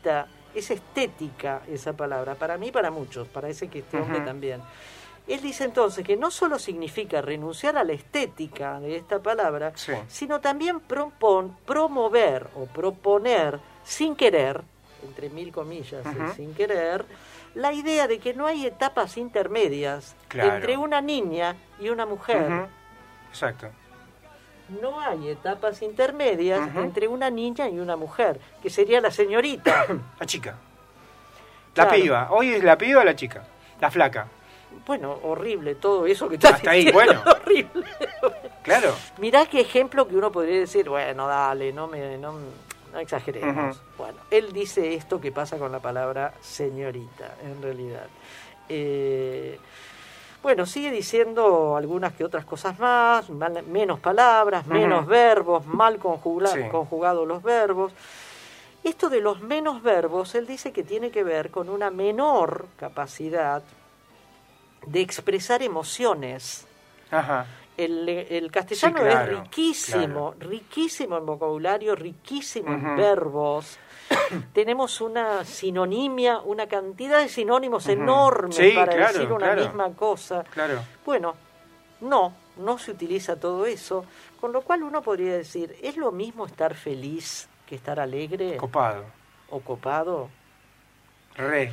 es estética esa palabra, para mí y para muchos, parece que este hombre Ujú. también. Él dice entonces que no solo significa renunciar a la estética de esta palabra, Sí. sino también propon, promover o proponer sin querer, entre mil comillas, el Ujú. sin querer, la idea de que no hay etapas intermedias Claro. entre una niña y una mujer. Ujú. Exacto. No hay etapas intermedias Ujú. entre una niña y una mujer, que sería la señorita. La chica. La Claro. piba. Hoy es la piba o la chica. La flaca. Bueno, horrible todo eso que está Hasta ahí, diciendo, bueno. horrible. Claro. Mirá qué ejemplo que uno podría decir, bueno, dale, no me no, no exageremos. Ujú. Bueno, él dice esto que pasa con la palabra señorita, en realidad. Eh, bueno, sigue diciendo algunas que otras cosas más, mal- menos palabras, Ujú. menos verbos, mal conjugla- Sí. conjugados los verbos. Esto de los menos verbos, él dice que tiene que ver con una menor capacidad de expresar emociones. Ajá. El, el castellano Sí, claro, es riquísimo, riquísimo en vocabulario, riquísimo en Ujú. verbos. Tenemos una sinonimia, una cantidad de sinónimos Ujú. enormes Sí, para claro, decir una claro. misma cosa. Claro. Bueno, no, no se utiliza todo eso, con lo cual uno podría decir, ¿es lo mismo estar feliz que estar alegre Copado. o copado? Re.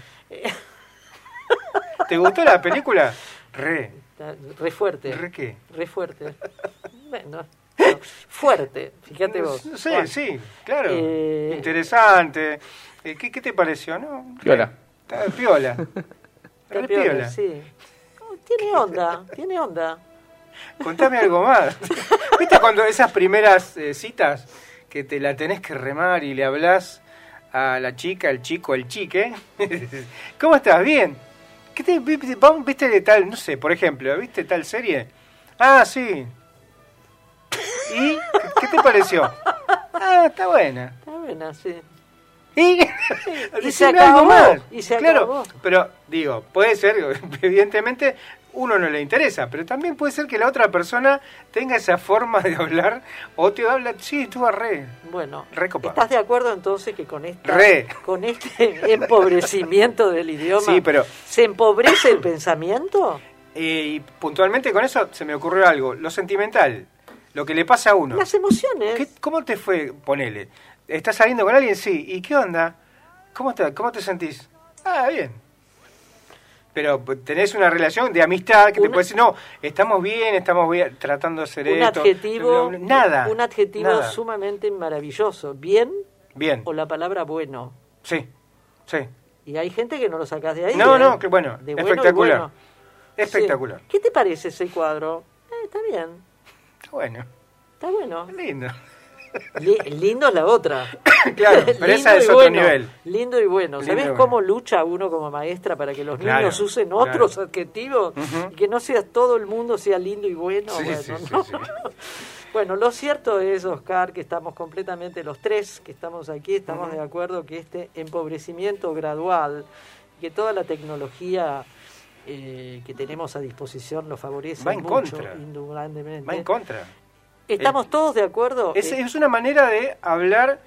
¿Te gustó la película? Re. Está Re fuerte. ¿Re qué? Re fuerte. Bueno, no, fuerte, fíjate vos. No sé, Bueno, sí, claro. eh, Interesante. Eh, ¿qué, ¿Qué te pareció? No? Piola. Está de piola. está Re piola, piola. sí. No, tiene onda, tiene onda. Contame algo más. ¿Viste cuando esas primeras eh, citas que te la tenés que remar y le hablas a la chica, el chico, el chique? ¿Cómo estás? Bien. ¿Qué te viste, vamos, viste de tal, no sé, por ejemplo, ¿viste tal serie? Ah, sí. ¿Y qué, qué te pareció? Ah, está buena. Está buena, sí. ¿Y? Y Decime se algo acabó, más. y se claro, acabó. pero digo, puede ser, evidentemente, uno no le interesa, pero también puede ser que la otra persona tenga esa forma de hablar o te habla, sí, tú re. Bueno, Re copado. ¿estás de acuerdo entonces que con esta, Re. con este empobrecimiento del idioma Sí, pero se empobrece el pensamiento? eh, y puntualmente con eso se me ocurrió algo, lo sentimental, lo que le pasa a uno. Las emociones. ¿Qué- ¿Cómo te fue? Ponele. ¿Estás saliendo con alguien? Sí. ¿Y qué onda? ¿Cómo te, cómo te sentís? Ah, bien. Pero tenés una relación de amistad que te Una- puede decir, no, estamos bien, estamos bien, tratando de hacer Un esto. adjetivo, Nada. un adjetivo nada. sumamente maravilloso. Bien Bien. o la palabra bueno. Sí, sí. Y hay gente que no lo sacás de ahí. No, ¿eh? no, que bueno, De bueno y espectacular. bueno. Espectacular. Sí. ¿Qué te parece ese cuadro? Eh, está bien, Está bueno. está bueno. Lindo. Li- lindo es la otra. Claro, pero esa Lindo es y otro bueno, nivel. Lindo y bueno. Lindo ¿Sabés y bueno. cómo lucha uno como maestra para que los Claro, niños usen claro. otros adjetivos? Ujú. Y que no sea todo el mundo sea lindo y bueno. Sí, bueno, sí, sí, ¿no? sí. Bueno, lo cierto es, Oscar, que estamos completamente los tres que estamos aquí, estamos Ujú. de acuerdo que este empobrecimiento gradual, que toda la tecnología eh, que tenemos a disposición lo favorece Va en mucho, contra. indudablemente. Va en contra. ¿Estamos todos de acuerdo? Es, Eh, es una manera de hablar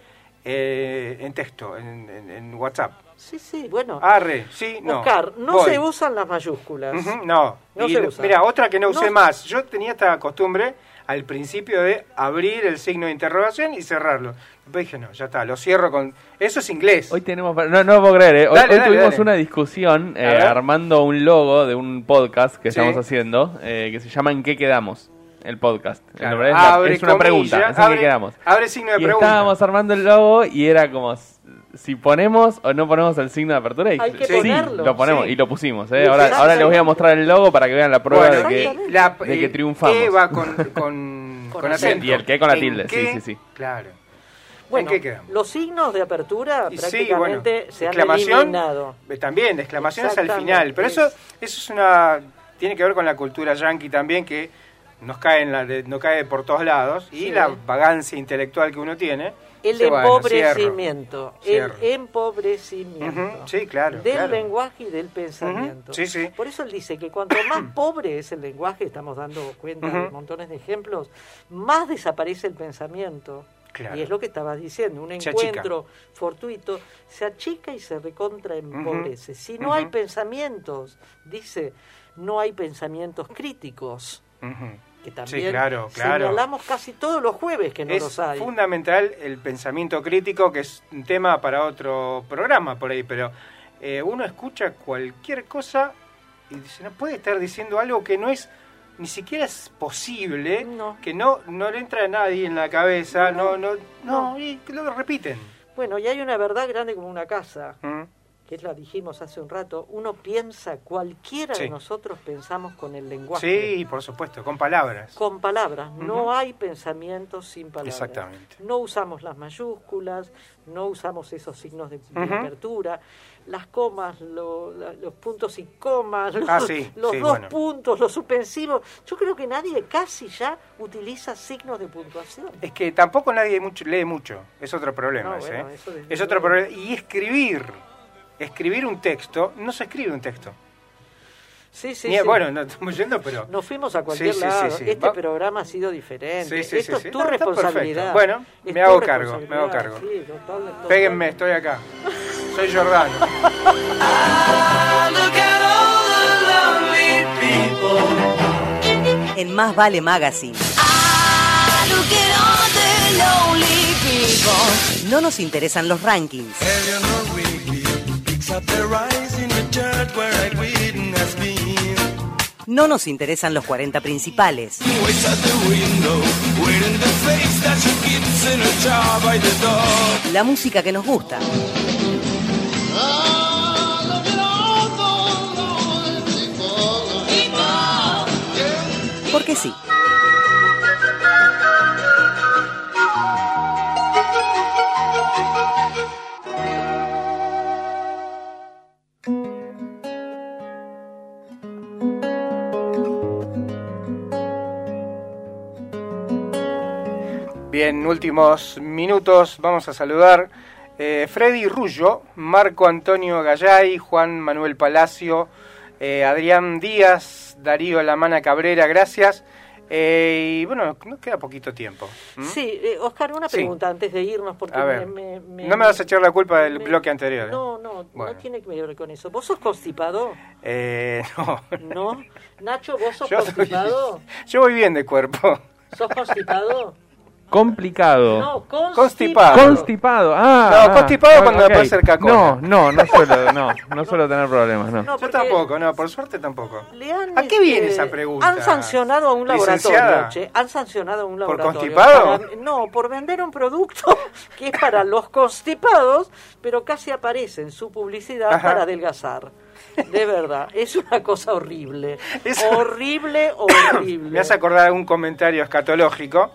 eh, en texto, en, en- en WhatsApp. sí, sí, bueno. Arre, sí, no. Oscar, no voy. se usan las mayúsculas. Ujú, no. No Y se lo- usa. Mira, otra que no usé No- más. Yo tenía esta costumbre al principio de abrir el signo de interrogación y cerrarlo. Después dije, no, ya está, lo cierro con... Eso es inglés. Hoy tenemos... No, no lo puedo creer, ¿eh? Hoy, Dale, hoy dale, tuvimos dale. una discusión eh, A ver. armando un logo de un podcast que Sí. estamos haciendo eh, que se llama ¿En qué quedamos? El podcast. El Claro, nombre es, la- abre es una comilla, pregunta, es ¿en abre- qué quedamos? abre signo de Y pregunta. estábamos armando el logo y era como s- si ponemos o no ponemos el signo de apertura. Y Hay que sí, ponerlo, lo ponemos sí. y lo pusimos. ¿eh? Sí, Ahora, ahora les voy a exactamente. mostrar el logo para que vean la prueba Bueno, de que... y la, de que eh, triunfamos. ¿qué va con, con, Con con acento. acento? Y el qué con la ¿En tilde, sí, qué? sí, sí. Claro. Bueno, ¿En qué quedamos? los signos de apertura Y sí, prácticamente bueno, se han exclamación, eliminado. eh, también, de exclamaciones al Exactamente. final. Pero eso, eso es una... Tiene que ver con la cultura yankee también, que nos cae, en la de, nos cae por todos lados. Y Sí. la vagancia intelectual que uno tiene. El dice, bueno, empobrecimiento, cierro, el cierro. empobrecimiento Ujú, sí, claro, del claro. lenguaje y del pensamiento. Ujú, sí, sí. Por eso él dice que cuanto más pobre es el lenguaje, estamos dando cuenta de Ujú. montones de ejemplos, más desaparece el pensamiento. Claro. Y es lo que estabas diciendo, un Se encuentro fortuito se achica y se recontra empobrece. Uh-huh. Si no uh-huh. hay pensamientos, dice, no hay pensamientos críticos. Uh-huh. Que también sí, claro, claro. señalamos casi todos los jueves que no es los hay. Es fundamental el pensamiento crítico, que es un tema para otro programa por ahí, pero eh, uno escucha cualquier cosa y dice, no puede estar diciendo algo que no es, ni siquiera es posible, no. que no, no le entra a nadie en la cabeza, no, no, no, no. no y lo repiten. Bueno, y hay una verdad grande como una casa. ¿Mm? Que la dijimos hace un rato, uno piensa, cualquiera sí. de nosotros pensamos con el lenguaje. Sí, por supuesto, con palabras. Con palabras, uh-huh. no hay pensamientos sin palabras. Exactamente. No usamos las mayúsculas, no usamos esos signos de, uh-huh. de apertura, las comas, lo, la, los puntos y comas, los, ah, sí, los sí, dos bueno. puntos, los suspensivos. Yo creo que nadie casi ya utiliza signos de puntuación. Es que tampoco nadie mucho, lee mucho, es otro problema. No, ese, bueno, ¿eh? eso es otro problema. Y escribir... Escribir un texto, no se escribe un texto. Sí, sí, Ni, sí. Bueno, no estamos yendo, pero... Nos fuimos a cualquier sí, sí, lado. Sí, sí, este Va... programa ha sido diferente. Sí, sí, Esto sí, es tu sí. No, responsabilidad. Bueno, es me hago cargo, me hago cargo. Sí, total, total. Péguenme, estoy acá. Soy Jordano. En Más Vale Magazine. No nos interesan los rankings. No nos interesan los cuarenta principales. La música que nos gusta. Porque sí. Bien, últimos minutos, vamos a saludar eh, Freddy Rullo, Marco Antonio Gallay, Juan Manuel Palacio, eh, Adrián Díaz, Darío Lamana Cabrera, gracias. Eh, y bueno, nos queda poquito tiempo. ¿Mm? Sí, eh, Oscar, una pregunta sí. antes de irnos, porque a ver, me, me, no me vas a echar la culpa del me, bloque anterior. ¿eh? No, no, bueno. no tiene que ver con eso. ¿Vos sos constipado? Eh, no. ¿No? Nacho, ¿vos sos yo constipado? Soy, yo voy bien de cuerpo. ¿Sos constipado? Complicado. No, constipado. Constipado. Constipado. Ah, no, constipado ah, cuando okay. me puede hacer cacona. No, no, no suelo, no, no suelo tener problemas, no. no Yo tampoco, no, por suerte tampoco. Han, ¿A qué viene eh, esa pregunta? Han sancionado a un laboratorio, che, han sancionado a un laboratorio. ¿Por constipado? Para, no, por vender un producto que es para los constipados, pero casi aparece en su publicidad Ajá. para adelgazar. De verdad, es una cosa horrible. Es... Horrible, horrible. Me hace acordar de un comentario escatológico.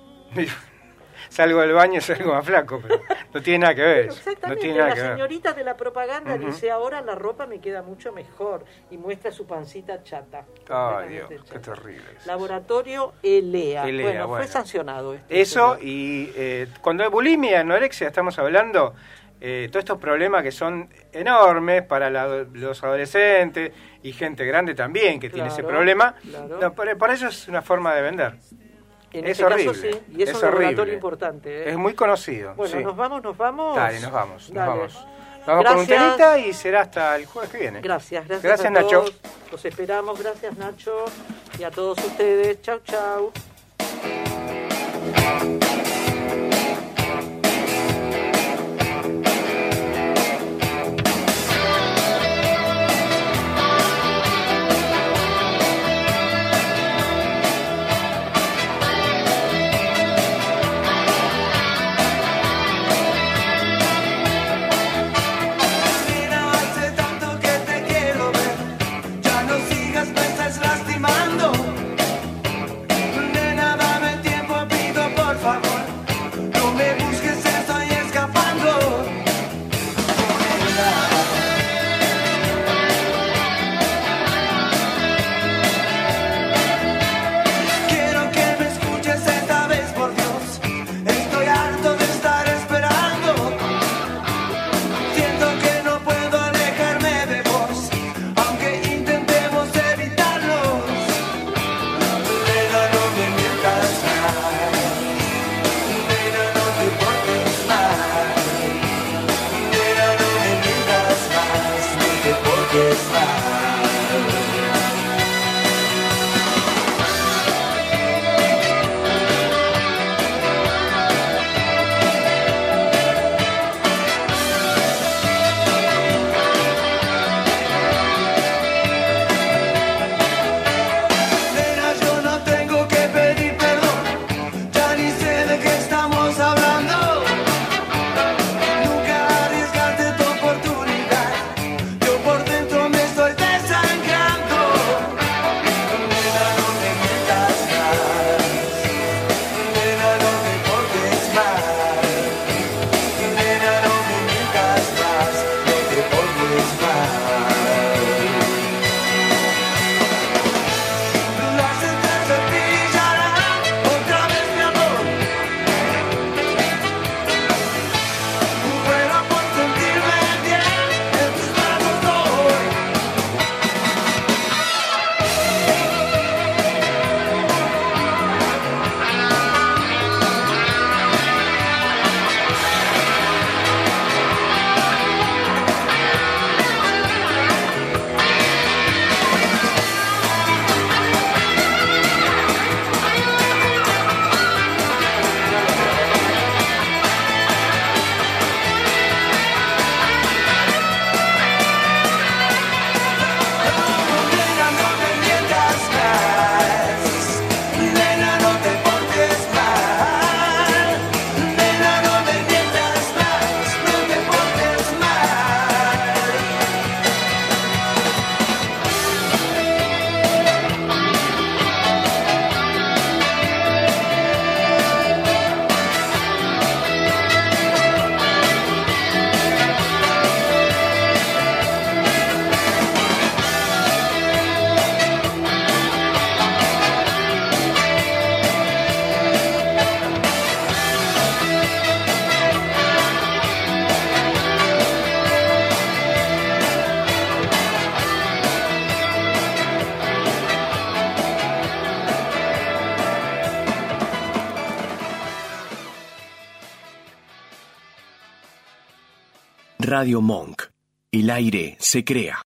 Salgo del baño y salgo más flaco, pero no tiene nada que ver. Pero exactamente, no tiene nada la que ver. señorita de la propaganda uh-huh. dice, ahora la ropa me queda mucho mejor, y muestra su pancita chata. Ay, Dios, chata. qué terrible. Laboratorio Elea. Elea bueno, bueno, fue sancionado. Este Eso, señor. y eh, cuando de bulimia, anorexia estamos hablando, eh, todos estos problemas que son enormes para la, los adolescentes y gente grande también que claro, tiene ese problema, claro. no, para, para ellos es una forma de vender. En es este horrible, caso sí, y es, es un laboratorio horrible. importante. ¿eh? Es muy conocido. Bueno, sí. nos vamos, nos vamos. Dale, nos vamos, nos Dale. vamos. Vamos con un temita y será hasta el jueves que viene. Gracias, gracias, gracias a Nacho. Todos. Los esperamos, gracias Nacho y a todos ustedes. Chau, chau. Lastimando, nena, dame tiempo, pido por favor. Radio Monk. El aire se crea.